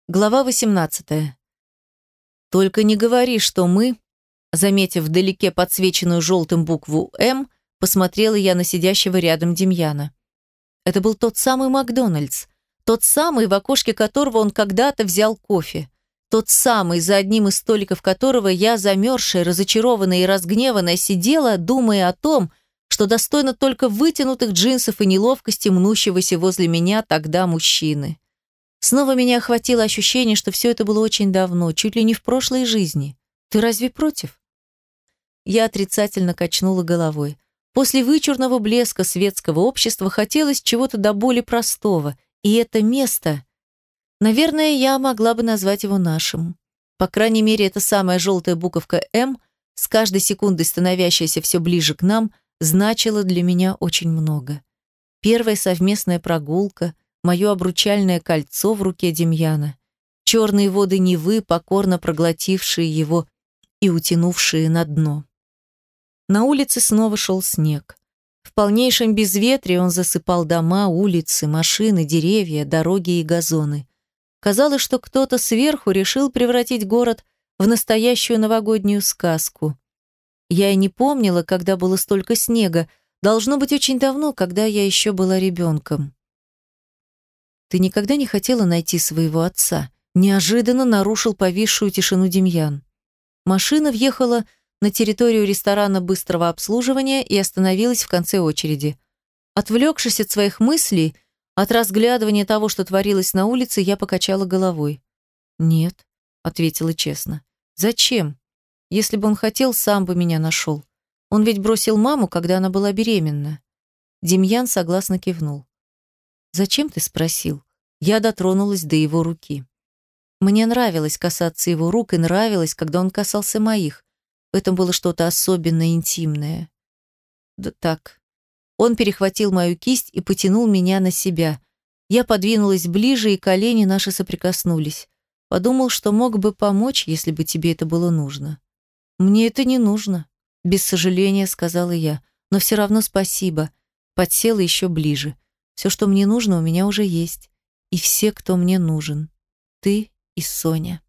Глава 18. «Только не говори, что мы...» Заметив вдалеке подсвеченную желтым букву «М», посмотрела я на сидящего рядом Демьяна. Это был тот самый Макдональдс. Тот самый, в окошке которого он когда-то взял кофе. Тот самый, за одним из столиков которого я, замерзшая, разочарованная и разгневанная, сидела, думая о том, что достойна только вытянутых джинсов и неловкости мнущегося возле меня тогда мужчины. Снова меня охватило ощущение, что все это было очень давно, чуть ли не в прошлой жизни. Ты разве против? Я отрицательно качнула головой. После вычурного блеска светского общества хотелось чего-то до боли простого. И это место... Наверное, я могла бы назвать его нашим. По крайней мере, эта самая желтая буковка «М», с каждой секундой становящаяся все ближе к нам, значила для меня очень много. Первая совместная прогулка, мое обручальное кольцо в руке Демьяна, черные воды Невы, покорно проглотившие его и утянувшие на дно. На улице снова шел снег. В полнейшем безветрии он засыпал дома, улицы, машины, деревья, дороги и газоны. Казалось, что кто-то сверху решил превратить город в настоящую новогоднюю сказку. Я и не помнила, когда было столько снега. Должно быть очень давно, когда я еще была ребенком. «Ты никогда не хотела найти своего отца?» Неожиданно нарушил повисшую тишину Демьян. Машина въехала на территорию ресторана быстрого обслуживания и остановилась в конце очереди. Отвлекшись от своих мыслей, от разглядывания того, что творилось на улице, я покачала головой. «Нет», — ответила честно. «Зачем? Если бы он хотел, сам бы меня нашел. Он ведь бросил маму, когда она была беременна». Демьян согласно кивнул. «Зачем ты спросил?» Я дотронулась до его руки. Мне нравилось касаться его рук и нравилось, когда он касался моих. В этом было что-то особенно интимное. Да так. Он перехватил мою кисть и потянул меня на себя. Я подвинулась ближе, и колени наши соприкоснулись. Подумал, что мог бы помочь, если бы тебе это было нужно. «Мне это не нужно», — без сожаления сказала я. «Но все равно спасибо». Подсела еще ближе. «Все, что мне нужно, у меня уже есть. И все, кто мне нужен. Ты и Соня».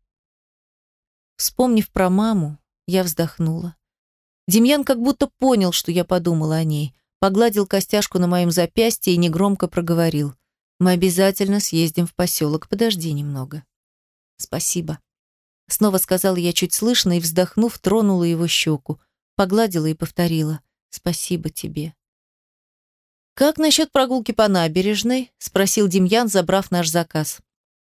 Вспомнив про маму, я вздохнула. Демьян как будто понял, что я подумала о ней. Погладил костяшку на моем запястье и негромко проговорил. «Мы обязательно съездим в поселок. Подожди немного». «Спасибо». Снова сказала я чуть слышно и, вздохнув, тронула его щеку. Погладила и повторила. «Спасибо тебе». «Как насчет прогулки по набережной?» — спросил Демьян, забрав наш заказ.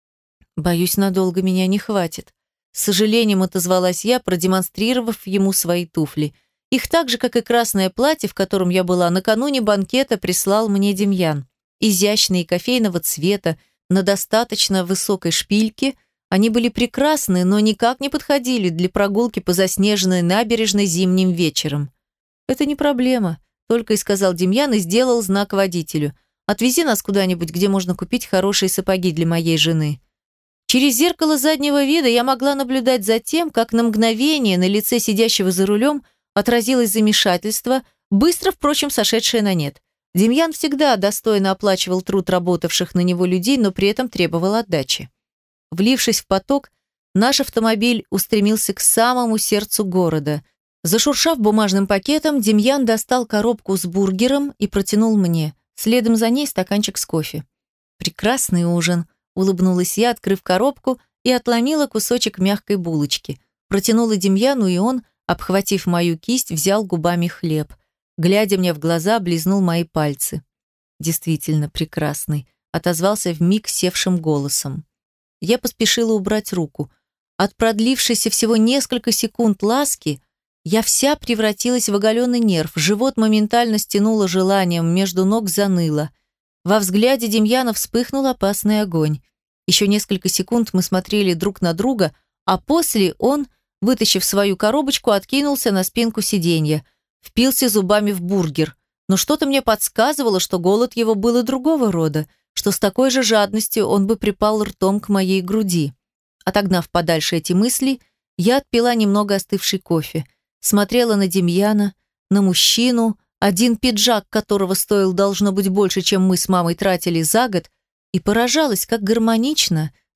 «Боюсь, надолго меня не хватит». С сожалением отозвалась я, продемонстрировав ему свои туфли. Их так же, как и красное платье, в котором я была накануне банкета, прислал мне Демьян. Изящные, кофейного цвета, на достаточно высокой шпильке. Они были прекрасны, но никак не подходили для прогулки по заснеженной набережной зимним вечером. «Это не проблема», — только и сказал Демьян и сделал знак водителю. «Отвези нас куда-нибудь, где можно купить хорошие сапоги для моей жены». Через зеркало заднего вида я могла наблюдать за тем, как на мгновение на лице сидящего за рулем отразилось замешательство, быстро, впрочем, сошедшее на нет. Демьян всегда достойно оплачивал труд работавших на него людей, но при этом требовал отдачи. Влившись в поток, наш автомобиль устремился к самому сердцу города. Зашуршав бумажным пакетом, Демьян достал коробку с бургером и протянул мне. Следом за ней стаканчик с кофе. «Прекрасный ужин», — улыбнулась я, открыв коробку, и отломила кусочек мягкой булочки. Протянула Демьяну, и он, обхватив мою кисть, взял губами хлеб. Глядя мне в глаза, облизнул мои пальцы. «Действительно прекрасный», — отозвался вмиг севшим голосом. Я поспешила убрать руку. От продлившейся всего несколько секунд ласки я вся превратилась в оголенный нерв, живот моментально стянуло желанием, между ног заныло. Во взгляде Демьяна вспыхнул опасный огонь. Еще несколько секунд мы смотрели друг на друга, а после он, вытащив свою коробочку, откинулся на спинку сиденья, впился зубами в бургер. Но что-то мне подсказывало, что голод его был и другого рода, что с такой же жадностью он бы припал ртом к моей груди. Отогнав подальше эти мысли, я отпила немного остывший кофе, смотрела на Демьяна, на мужчину, один пиджак которого стоил должно быть больше, чем мы с мамой тратили за год, и поражалась, как гармонично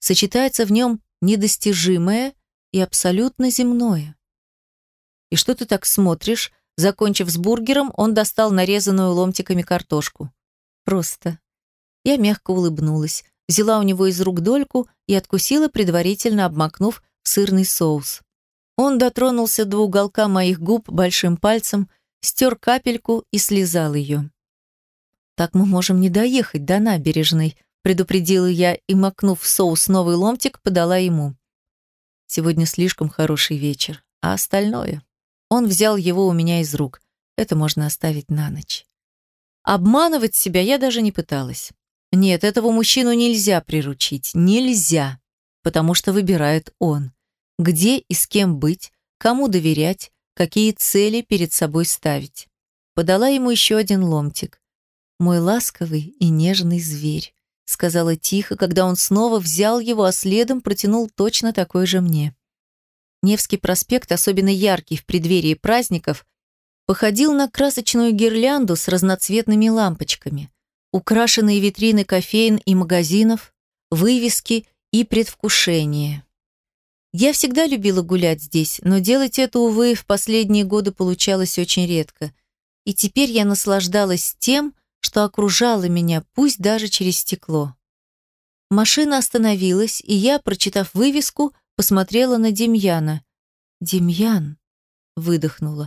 Сочетается в нем недостижимое и абсолютно земное. «И что ты так смотришь?» Закончив с бургером, он достал нарезанную ломтиками картошку. «Просто». Я мягко улыбнулась, взяла у него из рук дольку и откусила, предварительно обмакнув в сырный соус. Он дотронулся до уголка моих губ большим пальцем, стер капельку и слезал ее. «Так мы можем не доехать до набережной», предупредила я и, макнув в соус новый ломтик, подала ему. «Сегодня слишком хороший вечер, а остальное...» Он взял его у меня из рук. Это можно оставить на ночь. Обманывать себя я даже не пыталась. Нет, этого мужчину нельзя приручить. Нельзя. Потому что выбирает он. Где и с кем быть, кому доверять, какие цели перед собой ставить. Подала ему еще один ломтик. «Мой ласковый и нежный зверь», сказала тихо, когда он снова взял его, а следом протянул точно такой же мне. Невский проспект, особенно яркий в преддверии праздников, походил на красочную гирлянду с разноцветными лампочками, украшенные витрины кофеен и магазинов, вывески и предвкушение. Я всегда любила гулять здесь, но делать это, увы, в последние годы получалось очень редко. И теперь я наслаждалась тем, что окружало меня, пусть даже через стекло. Машина остановилась, и я, прочитав вывеску, посмотрела на Демьяна. «Демьян», — выдохнула.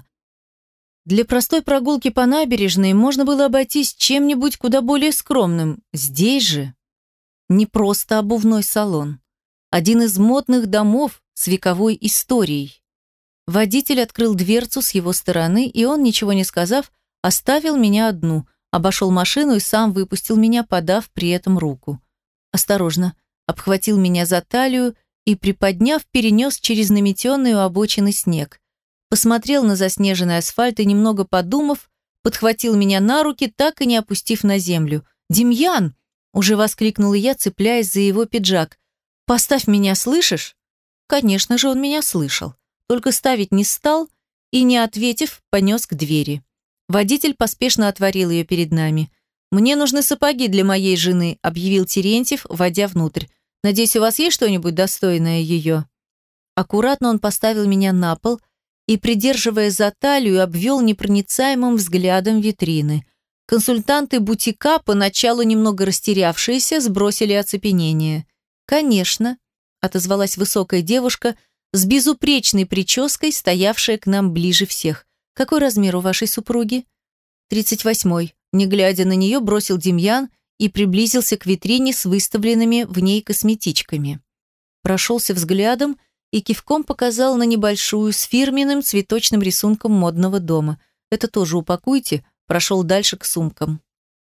Для простой прогулки по набережной можно было обойтись чем-нибудь куда более скромным. Здесь же не просто обувной салон. Один из модных домов с вековой историей. Водитель открыл дверцу с его стороны, и он, ничего не сказав, оставил меня одну, обошел машину и сам выпустил меня, подав при этом руку. Осторожно, обхватил меня за талию и, приподняв, перенес через наметенный у обочины снег. Посмотрел на заснеженный асфальт и, немного подумав, подхватил меня на руки, так и не опустив на землю. «Демьян!» – уже воскликнула я, цепляясь за его пиджак. «Поставь меня, слышишь?» Конечно же, он меня слышал. Только ставить не стал и, не ответив, понес к двери. Водитель поспешно отворил ее перед нами. «Мне нужны сапоги для моей жены», – объявил Терентьев, войдя внутрь. «Надеюсь, у вас есть что-нибудь достойное ее?» Аккуратно он поставил меня на пол и, придерживая за талию, обвел непроницаемым взглядом витрины. Консультанты бутика, поначалу немного растерявшиеся, сбросили оцепенение. «Конечно», – отозвалась высокая девушка с безупречной прической, стоявшая к нам ближе всех. «Какой размер у вашей супруги?» 38-й. Не глядя на нее, бросил Демьян и приблизился к витрине с выставленными в ней косметичками. Прошелся взглядом и кивком показал на небольшую с фирменным цветочным рисунком модного дома. «Это тоже упакуйте», прошел дальше к сумкам.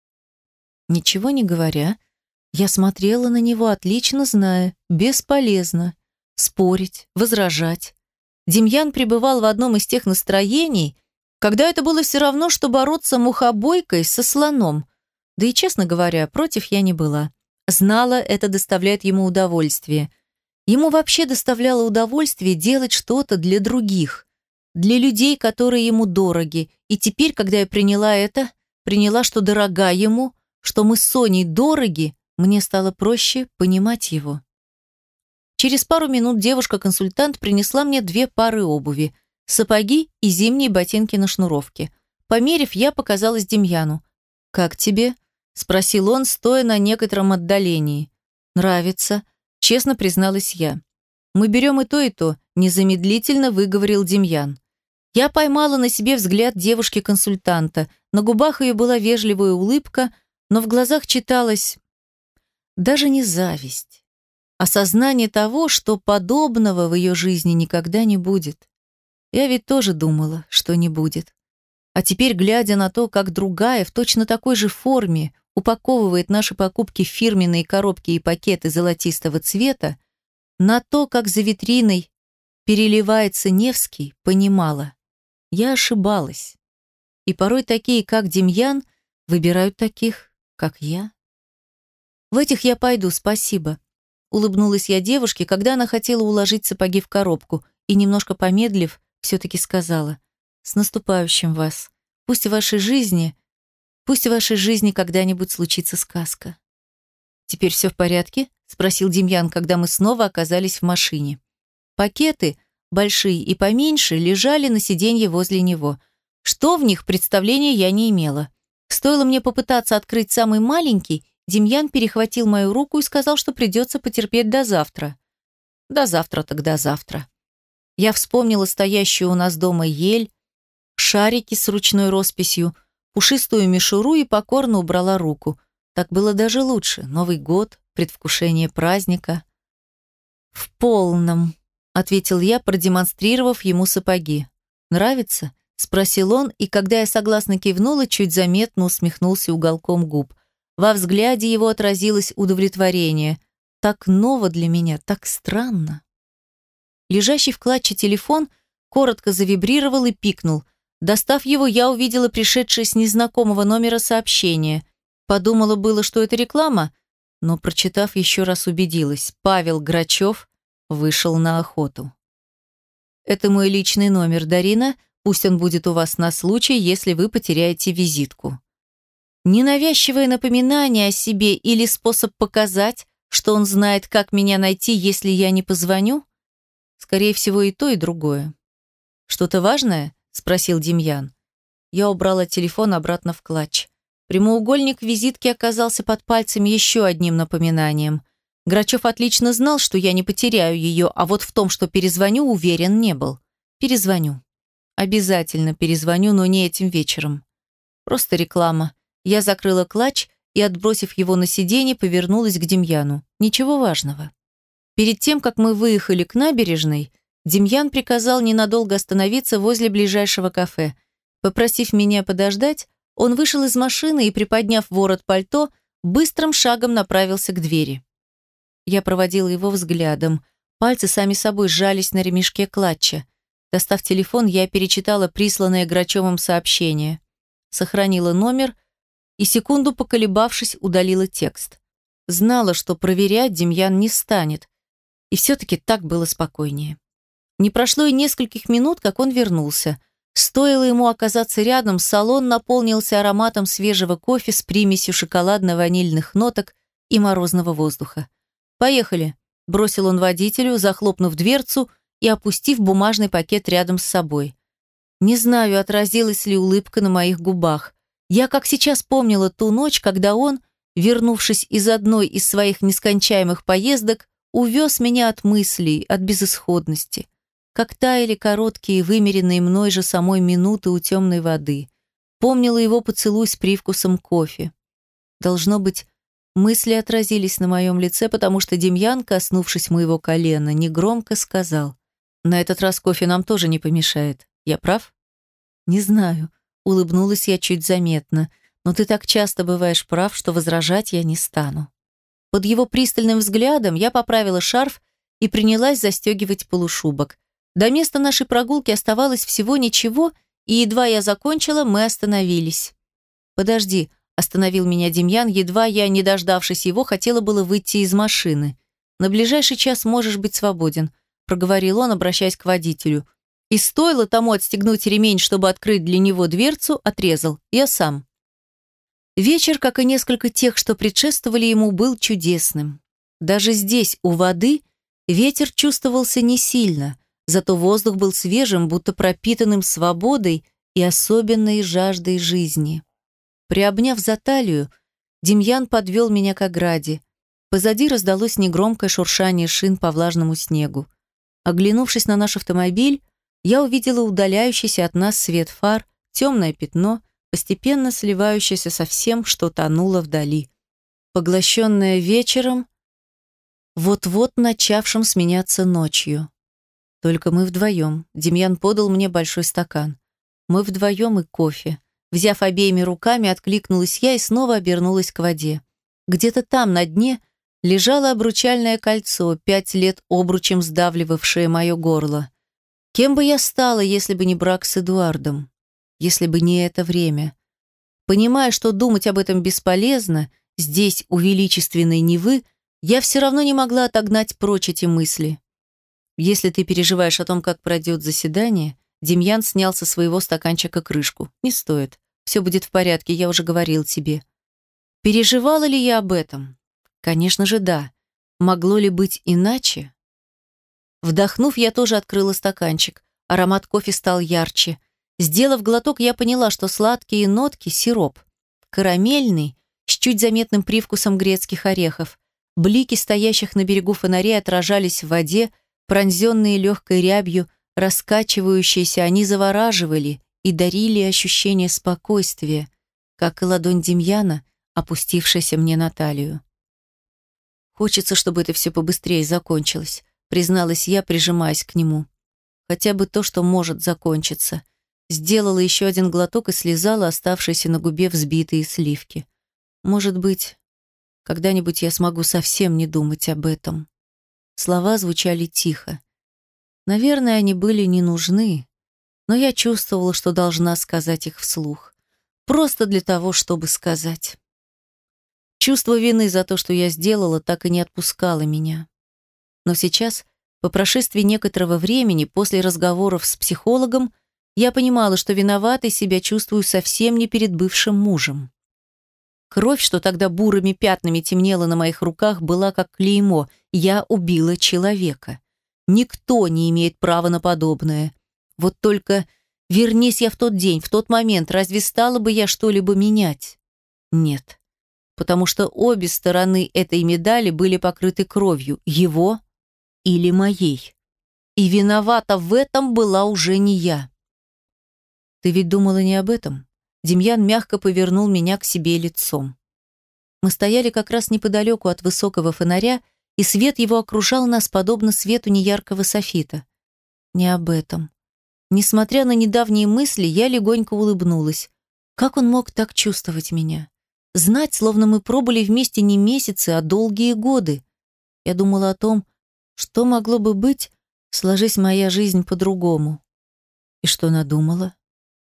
Ничего не говоря, я смотрела на него, отлично зная, бесполезно. Спорить, возражать. Демьян пребывал в одном из тех настроений, когда это было все равно, что бороться мухобойкой со слоном. Да и, честно говоря, против я не была. Знала, это доставляет ему удовольствие. Ему вообще доставляло удовольствие делать что-то для других, для людей, которые ему дороги. И теперь, когда я приняла это, приняла, что дорога ему, что мы с Соней дороги, мне стало проще понимать его. Через пару минут девушка-консультант принесла мне 2 пары обуви, сапоги и зимние ботинки на шнуровке. Померив, я показалась Демьяну. «Как тебе?» – спросил он, стоя на некотором отдалении. «Нравится», – честно призналась я. «Мы берем и то», – незамедлительно выговорил Демьян. Я поймала на себе взгляд девушки-консультанта. На губах ее была вежливая улыбка, но в глазах читалась даже не зависть, а сознание того, что подобного в ее жизни никогда не будет. Я ведь тоже думала, что не будет. А теперь, глядя на то, как другая в точно такой же форме упаковывает наши покупки в фирменные коробки и пакеты золотистого цвета, на то, как за витриной переливается Невский, понимала. Я ошибалась. И порой такие, как Демьян, выбирают таких, как я. «В этих я пойду, спасибо», — улыбнулась я девушке, когда она хотела уложить сапоги в коробку, и, немножко помедлив, все-таки сказала: «С наступающим вас. Пусть в вашей жизни когда-нибудь случится сказка». «Теперь все в порядке?» спросил Демьян, когда мы снова оказались в машине. Пакеты, большие и поменьше, лежали на сиденье возле него. Что в них, представления я не имела. Стоило мне попытаться открыть самый маленький, Демьян перехватил мою руку и сказал, что придется потерпеть до завтра. До завтра так до завтра. Я вспомнила стоящую у нас дома ель, шарики с ручной росписью, пушистую мишуру и покорно убрала руку. Так было даже лучше. Новый год, предвкушение праздника. «В полном», — ответил я, продемонстрировав ему сапоги. «Нравится?» — спросил он, и когда я согласно кивнула, чуть заметно усмехнулся уголком губ. Во взгляде его отразилось удовлетворение. Так ново для меня, так странно. Лежащий в клатче телефон коротко завибрировал и пикнул. Достав его, я увидела пришедшее с незнакомого номера сообщение. Подумала было, что это реклама, но, прочитав, еще раз убедилась. Павел Грачев вышел на охоту. «Это мой личный номер, Дарина. Пусть он будет у вас на случай, если вы потеряете визитку». Ненавязчивое напоминание о себе или способ показать, что он знает, как меня найти, если я не позвоню? Скорее всего, и то, и другое. «Что-то важное?» – спросил Демьян. Я убрала телефон обратно в клатч. Прямоугольник визитки оказался под пальцем еще одним напоминанием. Грачев отлично знал, что я не потеряю ее, а вот в том, что перезвоню, уверен не был. Перезвоню. Обязательно перезвоню, но не этим вечером. Просто реклама. Я закрыла клатч и, отбросив его на сиденье, повернулась к Демьяну. Ничего важного. Перед тем, как мы выехали к набережной, Демьян приказал ненадолго остановиться возле ближайшего кафе. Попросив меня подождать, он вышел из машины и, приподняв ворот пальто, быстрым шагом направился к двери. Я проводила его взглядом. Пальцы сами собой сжались на ремешке клатча. Достав телефон, я перечитала присланное Грачевым сообщение. Сохранила номер и, секунду поколебавшись, удалила текст. Знала, что проверять Демьян не станет. И все-таки так было спокойнее. Не прошло и нескольких минут, как он вернулся. Стоило ему оказаться рядом, салон наполнился ароматом свежего кофе с примесью шоколадно-ванильных ноток и морозного воздуха. «Поехали», – бросил он водителю, захлопнув дверцу и опустив бумажный пакет рядом с собой. Не знаю, отразилась ли улыбка на моих губах. Я как сейчас помнила ту ночь, когда он, вернувшись из одной из своих нескончаемых поездок, увез меня от мыслей, от безысходности. Как таяли короткие, вымеренные мной же самой минуты у темной воды. Помнила его поцелуй с привкусом кофе. Должно быть, мысли отразились на моем лице, потому что Демьян, коснувшись моего колена, негромко сказал: «На этот раз кофе нам тоже не помешает. Я прав?» «Не знаю», — улыбнулась я чуть заметно, «но ты так часто бываешь прав, что возражать я не стану». Под его пристальным взглядом я поправила шарф и принялась застегивать полушубок. До места нашей прогулки оставалось всего ничего, и едва я закончила, мы остановились. «Подожди», — остановил меня Демьян, едва я, не дождавшись его, хотела было выйти из машины. «На ближайший час можешь быть свободен», — проговорил он, обращаясь к водителю. И стоило тому отстегнуть ремень, чтобы открыть для него дверцу, отрезал. Я сам. Вечер, как и несколько тех, что предшествовали ему, был чудесным. Даже здесь, у воды, ветер чувствовался не сильно, зато воздух был свежим, будто пропитанным свободой и особенной жаждой жизни. Приобняв за талию, Демьян подвел меня к ограде. Позади раздалось негромкое шуршание шин по влажному снегу. Оглянувшись на наш автомобиль, я увидела удаляющийся от нас свет фар, темное пятно, постепенно сливающееся со всем, что тонуло вдали. Поглощенное вечером, вот-вот начавшим сменяться ночью. Только мы вдвоем. Демьян подал мне большой стакан. Мы вдвоем и кофе. Взяв обеими руками, откликнулась я и снова обернулась к воде. Где-то там, на дне, лежало обручальное кольцо, 5 лет обручем сдавливавшее мое горло. Кем бы я стала, если бы не брак с Эдуардом? Если бы не это время? Понимая, что думать об этом бесполезно, здесь, у величественной Невы, я все равно не могла отогнать прочь эти мысли. Если ты переживаешь о том, как пройдет заседание, Демьян снял со своего стаканчика крышку. Не стоит. Все будет в порядке, я уже говорил тебе. Переживала ли я об этом? Конечно же, да. Могло ли быть иначе? Вдохнув, я тоже открыла стаканчик. Аромат кофе стал ярче. Сделав глоток, я поняла, что сладкие нотки — сироп. Карамельный, с чуть заметным привкусом грецких орехов. Блики стоящих на берегу фонарей отражались в воде, пронзенные легкой рябью, раскачивающиеся, они завораживали и дарили ощущение спокойствия, как и ладонь Демьяна, опустившаяся мне на талию. «Хочется, чтобы это все побыстрее закончилось», призналась я, прижимаясь к нему. «Хотя бы то, что может закончиться». Сделала еще один глоток и слезала оставшиеся на губе взбитые сливки. «Может быть, когда-нибудь я смогу совсем не думать об этом». Слова звучали тихо. Наверное, они были не нужны, но я чувствовала, что должна сказать их вслух. Просто для того, чтобы сказать. Чувство вины за то, что я сделала, так и не отпускало меня. Но сейчас, по прошествии некоторого времени, после разговоров с психологом, я понимала, что виноватой себя чувствую совсем не перед бывшим мужем. Кровь, что тогда бурыми пятнами темнела на моих руках, была как клеймо. Я убила человека. Никто не имеет права на подобное. Вот только вернись я в тот день, в тот момент, разве стала бы я что-либо менять? Нет. Потому что обе стороны этой медали были покрыты кровью, его или моей. И виновата в этом была уже не я. «Ты ведь думала не об этом?» Демьян мягко повернул меня к себе лицом. Мы стояли как раз неподалеку от высокого фонаря, и свет его окружал нас, подобно свету неяркого софита. Не об этом. Несмотря на недавние мысли, я легонько улыбнулась. Как он мог так чувствовать меня? Знать, словно мы пробыли вместе не месяцы, а долгие годы. Я думала о том, что могло бы быть, сложись моя жизнь по-другому. И что надумала?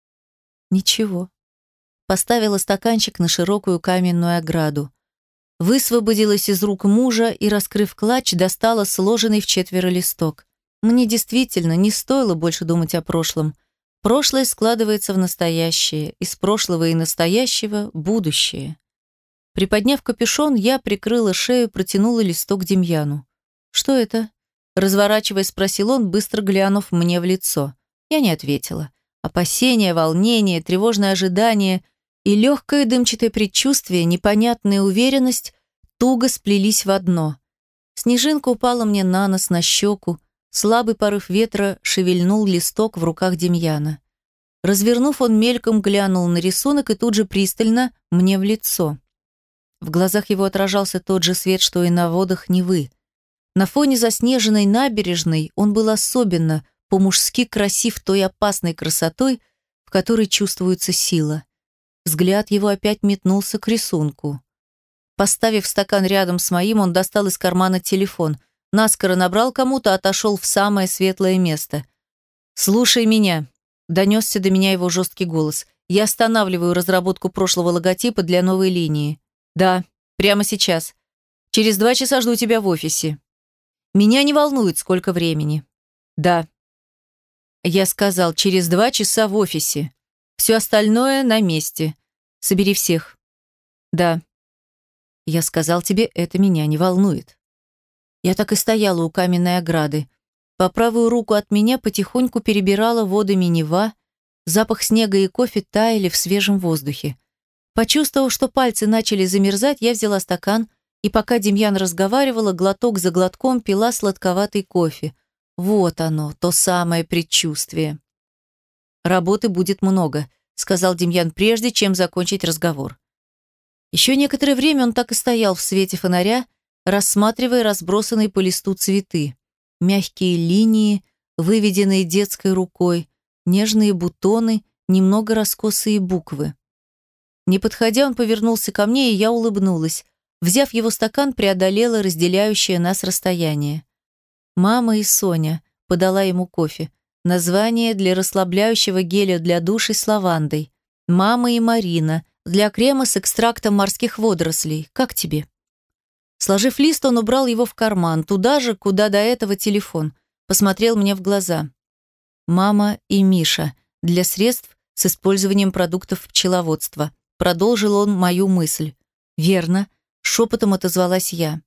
Ничего. Поставила стаканчик на широкую каменную ограду. Высвободилась из рук мужа и, раскрыв клатч, достала сложенный вчетверо листок. Мне действительно не стоило больше думать о прошлом. Прошлое складывается в настоящее, из прошлого и настоящего — будущее. Приподняв капюшон, я прикрыла шею, протянула листок Демьяну. «Что это?» Разворачиваясь, спросил он, быстро глянув мне в лицо. Я не ответила. Опасения, волнение, тревожное ожидание и легкое дымчатое предчувствие, непонятная уверенность туго сплелись в одно. Снежинка упала мне на нос, на щеку, слабый порыв ветра шевельнул листок в руках Демьяна. Развернув, он мельком глянул на рисунок и тут же пристально мне в лицо. В глазах его отражался тот же свет, что и на водах Невы. На фоне заснеженной набережной он был особенно по-мужски красив той опасной красотой, в которой чувствуется сила. Взгляд его опять метнулся к рисунку. Поставив стакан рядом с моим, он достал из кармана телефон. Наскоро набрал кому-то, отошел в самое светлое место. «Слушай меня», — донесся до меня его жесткий голос. «Я останавливаю разработку прошлого логотипа для новой линии». «Да, прямо сейчас. Через 2 часа жду тебя в офисе. Меня не волнует, сколько времени». «Да». Я сказал, через 2 часа в офисе. Все остальное на месте. Собери всех. Да. Я сказал тебе, это меня не волнует. Я так и стояла у каменной ограды. По правую руку от меня потихоньку перебирала водами Нева, запах снега и кофе таяли в свежем воздухе. Почувствовав, что пальцы начали замерзать, я взяла стакан и, пока Демьян разговаривала, глоток за глотком пила сладковатый кофе. Вот оно, то самое предчувствие. «Работы будет много», — сказал Демьян, прежде чем закончить разговор. Еще некоторое время он так и стоял в свете фонаря, рассматривая разбросанные по листу цветы. Мягкие линии, выведенные детской рукой, нежные бутоны, немного раскосые буквы. Не подходя, он повернулся ко мне, и я улыбнулась. Взяв его стакан, преодолела разделяющее нас расстояние. «Мама и Соня», — подала ему кофе. Название для расслабляющего геля для души с лавандой. «Мама и Марина», для крема с экстрактом морских водорослей. Как тебе? Сложив лист, он убрал его в карман, туда же, куда до этого телефон. Посмотрел мне в глаза. «Мама и Миша. Для средств с использованием продуктов пчеловодства». Продолжил он мою мысль. «Верно», — шепотом отозвалась я.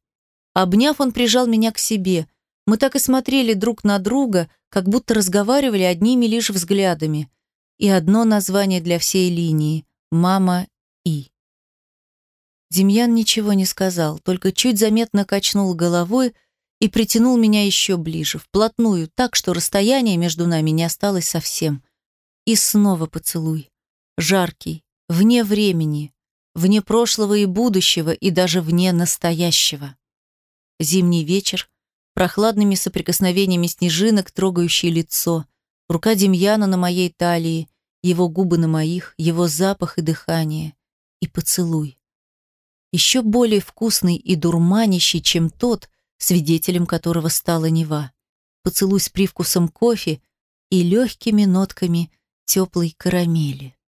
Обняв, он прижал меня к себе. Мы так и смотрели друг на друга, как будто разговаривали одними лишь взглядами. И одно название для всей линии — «Мама И». Демьян ничего не сказал, только чуть заметно качнул головой и притянул меня еще ближе, вплотную, так, что расстояние между нами не осталось совсем. И снова поцелуй. Жаркий, вне времени, вне прошлого и будущего, и даже вне настоящего. Зимний вечер, прохладными соприкосновениями снежинок, трогающий лицо, рука Демьяна на моей талии, его губы на моих, его запах и дыхание. И поцелуй. Еще более вкусный и дурманящий, чем тот, свидетелем которого стала Нева. Поцелуй с привкусом кофе и легкими нотками теплой карамели.